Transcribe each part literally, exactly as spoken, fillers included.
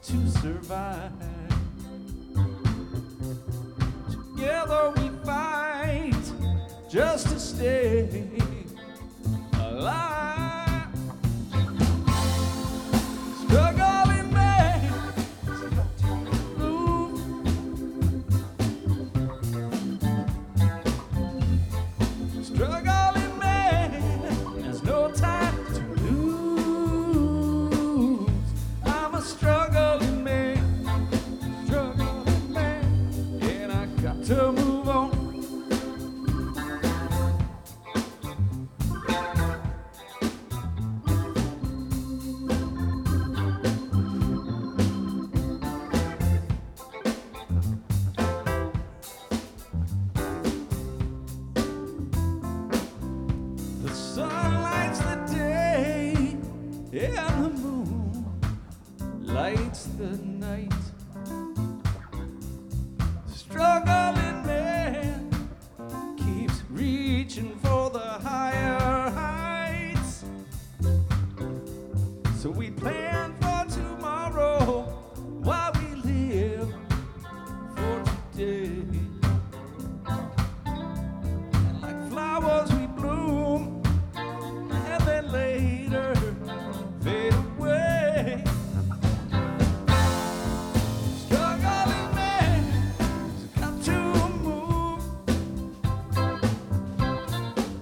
to survive. Together we fight just to stay alive. Struggling man has got to move. Struggling man has no time to lose. I'm a struggling man, struggling man, and I got to move on. The sun lights the day, and the moon lights the night. Struggling man keeps reaching for the higher heights. So we plan for tomorrow while we live for today. And like flowers we bloom and then later fade away. Struggling man has got to move.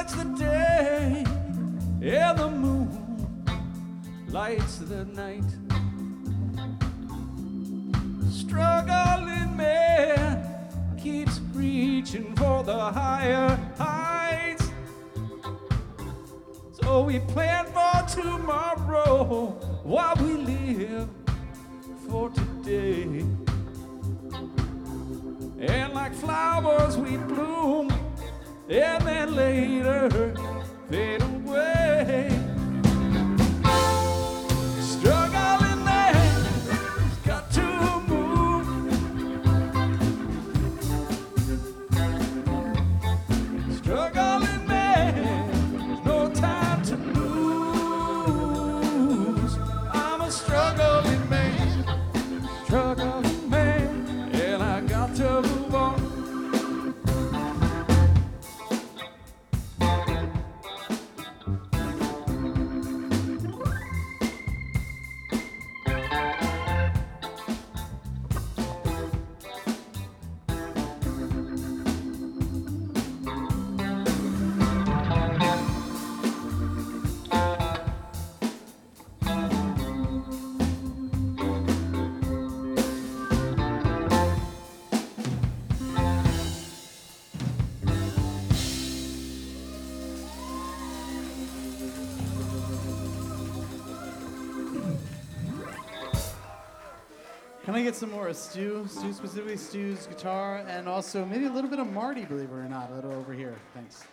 lights the day, and the moon lights the night. Struggling man keeps reaching for the higher heights. So we plan for tomorrow while we live for today. And like flowers we bloom and then later fade away. Struggling man's got to move. Struggling man, there's no time to lose. I'm a struggling man, struggling man, and I got to move on. Can I get some more of Stu? Stu, specifically Stu's guitar, and also maybe a little bit of Marty, believe it or not, a little over here. Thanks.